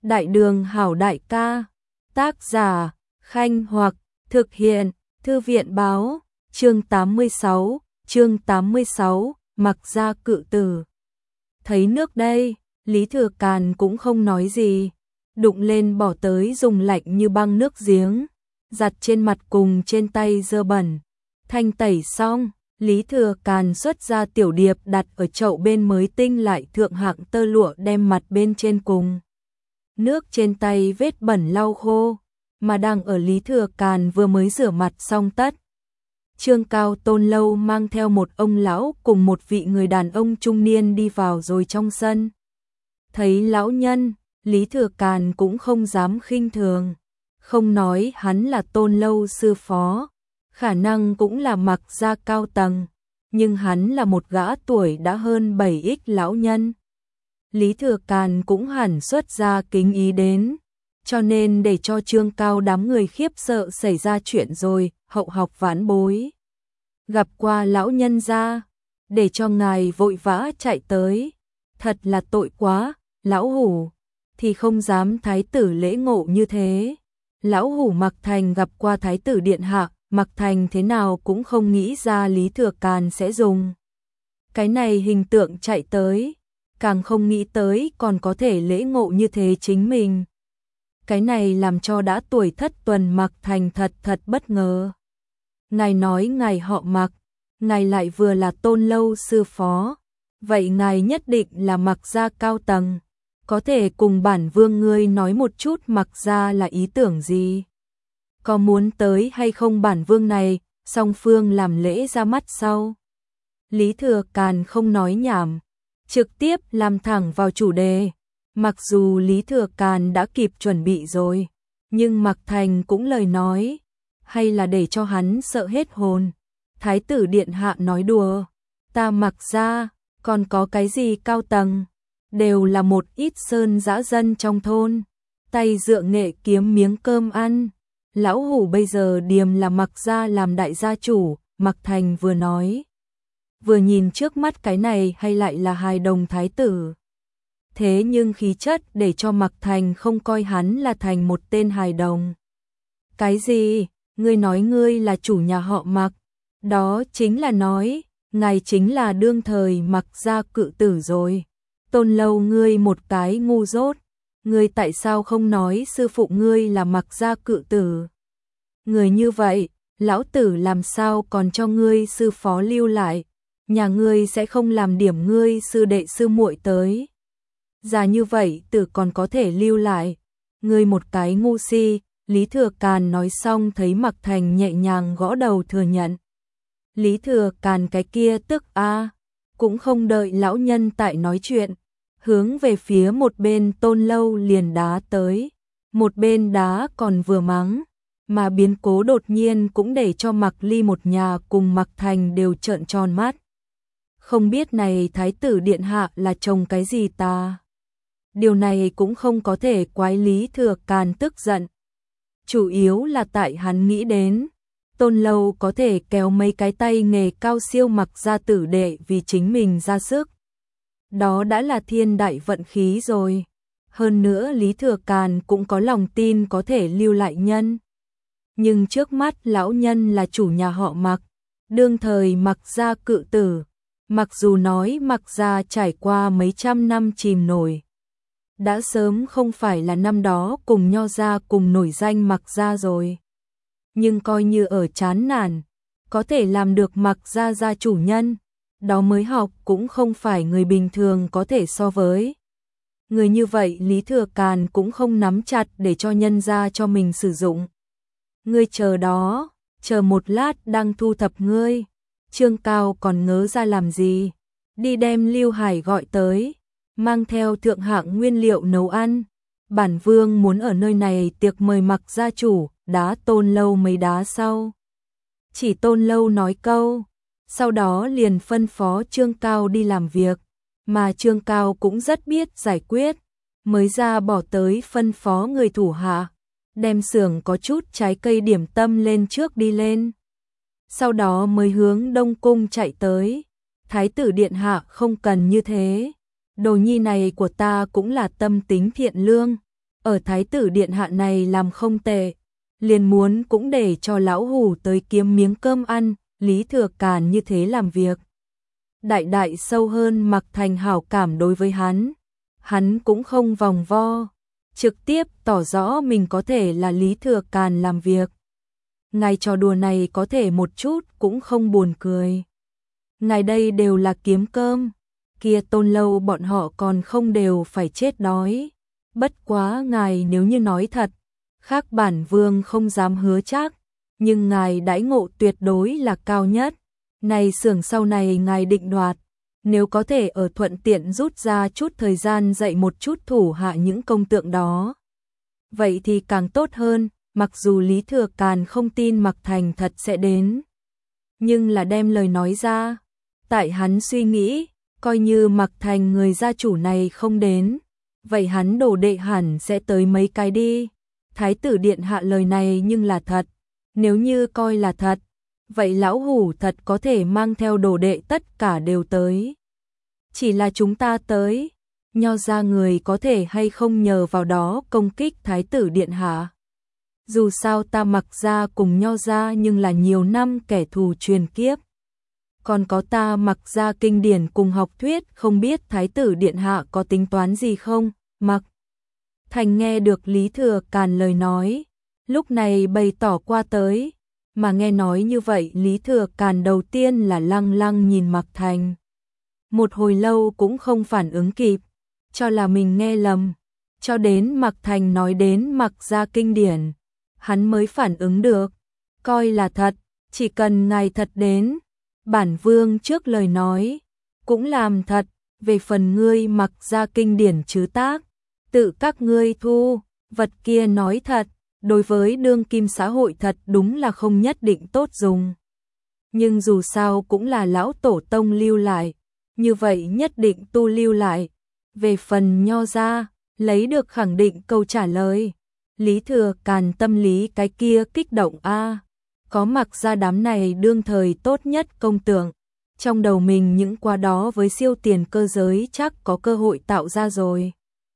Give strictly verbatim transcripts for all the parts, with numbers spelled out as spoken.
Đại đường hảo đại ca, tác giả, Khanh Hoặc, thực hiện, Thư viện báo, chương tám mươi sáu, chương tám mươi sáu, Mặc Gia cự tử. Thấy nước đây, Lý Thừa Càn cũng không nói gì, đụng lên bỏ tới dùng lạnh như băng nước giếng, giặt trên mặt cùng trên tay dơ bẩn. Thanh tẩy xong, Lý Thừa Càn xuất ra tiểu điệp đặt ở chậu bên mới tinh lại thượng hạng tơ lụa đem mặt bên trên cùng nước trên tay vết bẩn lau khô, mà đang ở Lý Thừa Càn vừa mới rửa mặt xong tất. Trương Cao Tôn Lâu mang theo một ông lão cùng một vị người đàn ông trung niên đi vào rồi trong sân. Thấy lão nhân, Lý Thừa Càn cũng không dám khinh thường, không nói hắn là Tôn Lâu sư phó, khả năng cũng là Mặc Gia cao tầng, nhưng hắn là một gã tuổi đã hơn bảy x lão nhân. Lý Thừa Càn cũng hẳn xuất ra kính ý đến, cho nên để cho Trương Cao đám người khiếp sợ xảy ra chuyện rồi, hậu học vãn bối. Gặp qua lão nhân gia, để cho ngài vội vã chạy tới, thật là tội quá, lão hủ thì không dám thái tử lễ ngộ như thế. Lão hủ Mặc Thành gặp qua thái tử điện hạ, Mặc Thành thế nào cũng không nghĩ ra Lý Thừa Càn sẽ dùng cái này hình tượng chạy tới, càng không nghĩ tới còn có thể lễ ngộ như thế chính mình. Cái này làm cho đã tuổi thất tuần Mặc Thành thật thật bất ngờ. Ngài nói ngài họ Mặc, ngài lại vừa là Tôn Lâu sư phó, vậy ngài nhất định là Mặc Gia cao tầng, có thể cùng bản vương ngươi nói một chút Mặc Gia là ý tưởng gì? Có muốn tới hay không bản vương này, song phương làm lễ ra mắt sau. Lý Thừa Càn không nói nhảm, trực tiếp làm thẳng vào chủ đề. Mặc dù Lý Thừa Càn đã kịp chuẩn bị rồi, nhưng Mặc Thành cũng lời nói, hay là để cho hắn sợ hết hồn. Thái tử điện hạ nói đùa, ta Mặc Gia, còn có cái gì cao tầng, đều là một ít sơn dã dân trong thôn, tay dựa nghệ kiếm miếng cơm ăn. Lão hủ bây giờ điềm là Mặc Gia làm đại gia chủ, Mặc Thành vừa nói, vừa nhìn trước mắt cái này hay lại là hài đồng thái tử. Thế nhưng khí chất để cho Mặc Thành không coi hắn là thành một tên hài đồng. Cái gì? Ngươi nói ngươi là chủ nhà họ Mặc, đó chính là nói, ngài chính là đương thời Mặc Gia cự tử rồi. Tôn Lâu ngươi một cái ngu dốt, ngươi tại sao không nói sư phụ ngươi là Mặc Gia cự tử? Người như vậy, lão tử làm sao còn cho ngươi sư phó lưu lại, nhà ngươi sẽ không làm điểm ngươi sư đệ sư muội tới. Già như vậy tử còn có thể lưu lại, ngươi một cái ngu si. Lý Thừa Càn nói xong thấy Mặc Thành nhẹ nhàng gõ đầu thừa nhận. Lý Thừa Càn cái kia tức a, cũng không đợi lão nhân tại nói chuyện, hướng về phía một bên Tôn Lâu liền đá tới, một bên đá còn vừa mắng, mà biến cố đột nhiên cũng để cho Mặc Ly một nhà cùng Mặc Thành đều trợn tròn mắt. Không biết này thái tử điện hạ là chồng cái gì ta? Điều này cũng không có thể quái Lý Thừa Càn tức giận. Chủ yếu là tại hắn nghĩ đến, Tôn Lâu có thể kéo mấy cái tay nghề cao siêu Mặc Gia tử đệ vì chính mình ra sức. Đó đã là thiên đại vận khí rồi. Hơn nữa Lý Thừa Càn cũng có lòng tin có thể lưu lại nhân. Nhưng trước mắt lão nhân là chủ nhà họ Mặc, đương thời Mặc Gia cự tử. Mặc dù nói Mặc Gia trải qua mấy trăm năm chìm nổi, đã sớm không phải là năm đó cùng Nho Gia cùng nổi danh Mặc Gia rồi. Nhưng coi như ở chán nản, có thể làm được Mặc Gia gia chủ nhân, đó mới học cũng không phải người bình thường có thể so với. Người như vậy Lý Thừa Càn cũng không nắm chặt để cho nhân gia cho mình sử dụng. Ngươi chờ đó, chờ một lát đang thu thập ngươi. Trương Cao còn ngớ ra làm gì? Đi đem Lưu Hải gọi tới, mang theo thượng hạng nguyên liệu nấu ăn. Bản vương muốn ở nơi này tiệc mời Mặc gia chủ, đá Tôn Lâu mấy đá sau. Chỉ Tôn Lâu nói câu, sau đó liền phân phó Trương Cao đi làm việc, mà Trương Cao cũng rất biết giải quyết, mới ra bỏ tới phân phó người thủ hạ, đem xưởng có chút trái cây điểm tâm lên trước đi lên. Sau đó mới hướng Đông Cung chạy tới. Thái tử điện hạ không cần như thế, đồ nhi này của ta cũng là tâm tính thiện lương, ở thái tử điện hạ này làm không tệ, liền muốn cũng để cho lão hủ tới kiếm miếng cơm ăn, Lý Thừa Càn như thế làm việc. Đại đại sâu hơn Mạc Thành hảo cảm đối với hắn, hắn cũng không vòng vo, trực tiếp tỏ rõ mình có thể là Lý Thừa Càn làm việc. Ngài trò đùa này có thể một chút cũng không buồn cười. Ngài đây đều là kiếm cơm, kia Tôn Lâu bọn họ còn không đều phải chết đói. Bất quá ngài nếu như nói thật, khác bản vương không dám hứa chắc, nhưng ngài đãi ngộ tuyệt đối là cao nhất. Này xưởng sau này ngài định đoạt, nếu có thể ở thuận tiện rút ra chút thời gian dạy một chút thủ hạ những công tượng đó. Vậy thì càng tốt hơn, mặc dù Lý Thừa Càn không tin Mạc Thành thật sẽ đến. Nhưng là đem lời nói ra, tại hắn suy nghĩ, coi như Mạc Thành người gia chủ này không đến, vậy hắn đồ đệ hẳn sẽ tới mấy cái đi. Thái tử điện hạ lời này nhưng là thật, nếu như coi là thật, vậy lão hủ thật có thể mang theo đồ đệ tất cả đều tới. Chỉ là chúng ta tới, Nho gia người có thể hay không nhờ vào đó công kích thái tử điện hạ. Dù sao ta Mạc gia cùng Nho gia nhưng là nhiều năm kẻ thù truyền kiếp. Còn có ta Mạc gia kinh điển cùng học thuyết, không biết thái tử điện hạ có tính toán gì không? Mạc Thành nghe được Lý Thừa Càn lời nói, lúc này bày tỏ qua tới, mà nghe nói như vậy Lý Thừa Càn đầu tiên là lăng lăng nhìn Mạc Thành. Một hồi lâu cũng không phản ứng kịp, cho là mình nghe lầm, cho đến Mạc Thành nói đến Mạc gia kinh điển, hắn mới phản ứng được, coi là thật, chỉ cần ngài thật đến, bản vương trước lời nói, cũng làm thật, về phần ngươi Mạc gia kinh điển chứ tác, tự các ngươi thu, vật kia nói thật, đối với đương kim xã hội thật đúng là không nhất định tốt dùng. Nhưng dù sao cũng là lão tổ tông lưu lại, như vậy nhất định tu lưu lại. Về phần Nho gia, lấy được khẳng định câu trả lời. Lý Thừa Càn tâm lý cái kia kích động a, à, có Mạc gia đám này đương thời tốt nhất công tượng, trong đầu mình những qua đó với siêu tiền cơ giới chắc có cơ hội tạo ra rồi.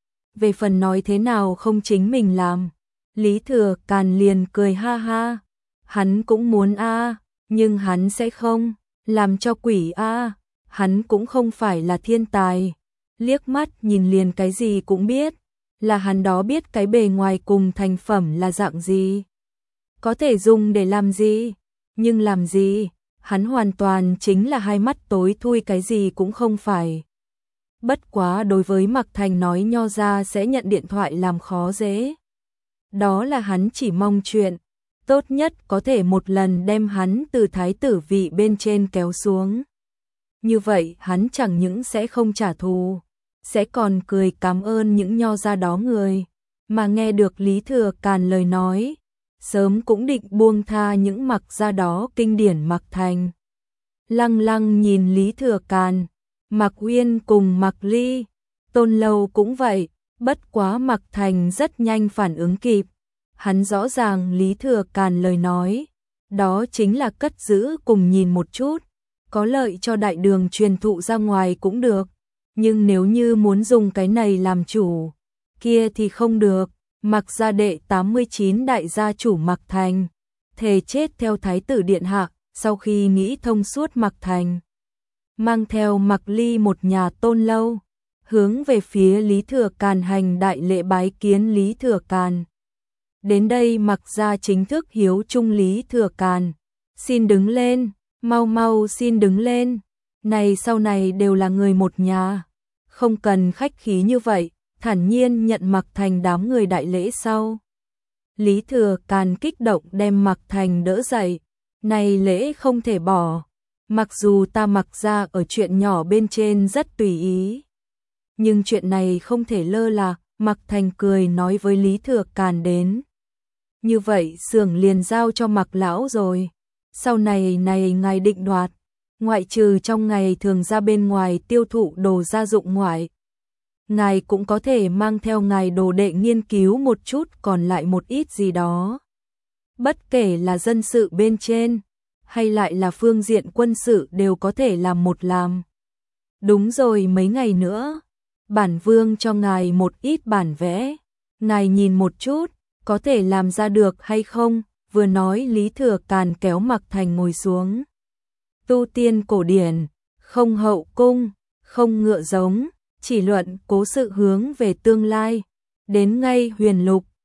Về phần nói thế nào không chính mình làm, Lý Thừa Càn liền cười ha ha, hắn cũng muốn a, à, nhưng hắn sẽ không, làm cho quỷ a, à, hắn cũng không phải là thiên tài, liếc mắt nhìn liền cái gì cũng biết, là hắn đó biết cái bề ngoài cùng thành phẩm là dạng gì, có thể dùng để làm gì, nhưng làm gì, hắn hoàn toàn chính là hai mắt tối thui cái gì cũng không phải. Bất quá đối với Mạc Thành nói Nho gia sẽ nhận điện thoại làm khó dễ. Đó là hắn chỉ mong chuyện, tốt nhất có thể một lần đem hắn từ thái tử vị bên trên kéo xuống. Như vậy hắn chẳng những sẽ không trả thù, sẽ còn cười cảm ơn những Nho gia đó người, mà nghe được Lý Thừa Càn lời nói, sớm cũng định buông tha những Mạc gia đó kinh điển Mạc Thành. Lăng lăng nhìn Lý Thừa Càn, Mạc Uyên cùng Mạc Ly, Tôn Lâu cũng vậy, bất quá Mạc Thành rất nhanh phản ứng kịp, hắn rõ ràng Lý Thừa Càn lời nói, đó chính là cất giữ cùng nhìn một chút, có lợi cho đại đường truyền thụ ra ngoài cũng được, nhưng nếu như muốn dùng cái này làm chủ, kia thì không được. Mạc gia đệ tám mươi chín đại gia chủ Mạc Thành, thề chết theo thái tử điện hạ, sau khi nghĩ thông suốt Mạc Thành, mang theo Mạc Ly một nhà Tôn Lâu, hướng về phía Lý Thừa Càn hành đại lễ bái kiến Lý Thừa Càn. Đến đây Mạc gia chính thức hiếu trung Lý Thừa Càn, xin đứng lên, mau mau xin đứng lên, này sau này đều là người một nhà, không cần khách khí như vậy. Thản nhiên nhận Mạc Thành đám người đại lễ sau. Lý Thừa Càn kích động đem Mạc Thành đỡ dậy, này lễ không thể bỏ, mặc dù ta Mạc gia ở chuyện nhỏ bên trên rất tùy ý, nhưng chuyện này không thể lơ là. Mạc Thành cười nói với Lý Thừa Càn đến. Như vậy xưởng liền giao cho Mạc lão rồi, sau này này ngài định đoạt, ngoại trừ trong ngày thường ra bên ngoài tiêu thụ đồ gia dụng ngoại, ngài cũng có thể mang theo ngài đồ đệ nghiên cứu một chút còn lại một ít gì đó. Bất kể là dân sự bên trên, hay lại là phương diện quân sự đều có thể làm một làm. Đúng rồi, mấy ngày nữa, bản vương cho ngài một ít bản vẽ, ngài nhìn một chút, có thể làm ra được hay không? Vừa nói Lý Thừa Càn kéo Mạc Thành ngồi xuống. Tu tiên cổ điển, không hậu cung, không ngựa giống, chỉ luận cố sự hướng về tương lai. Đến ngay huyền lục,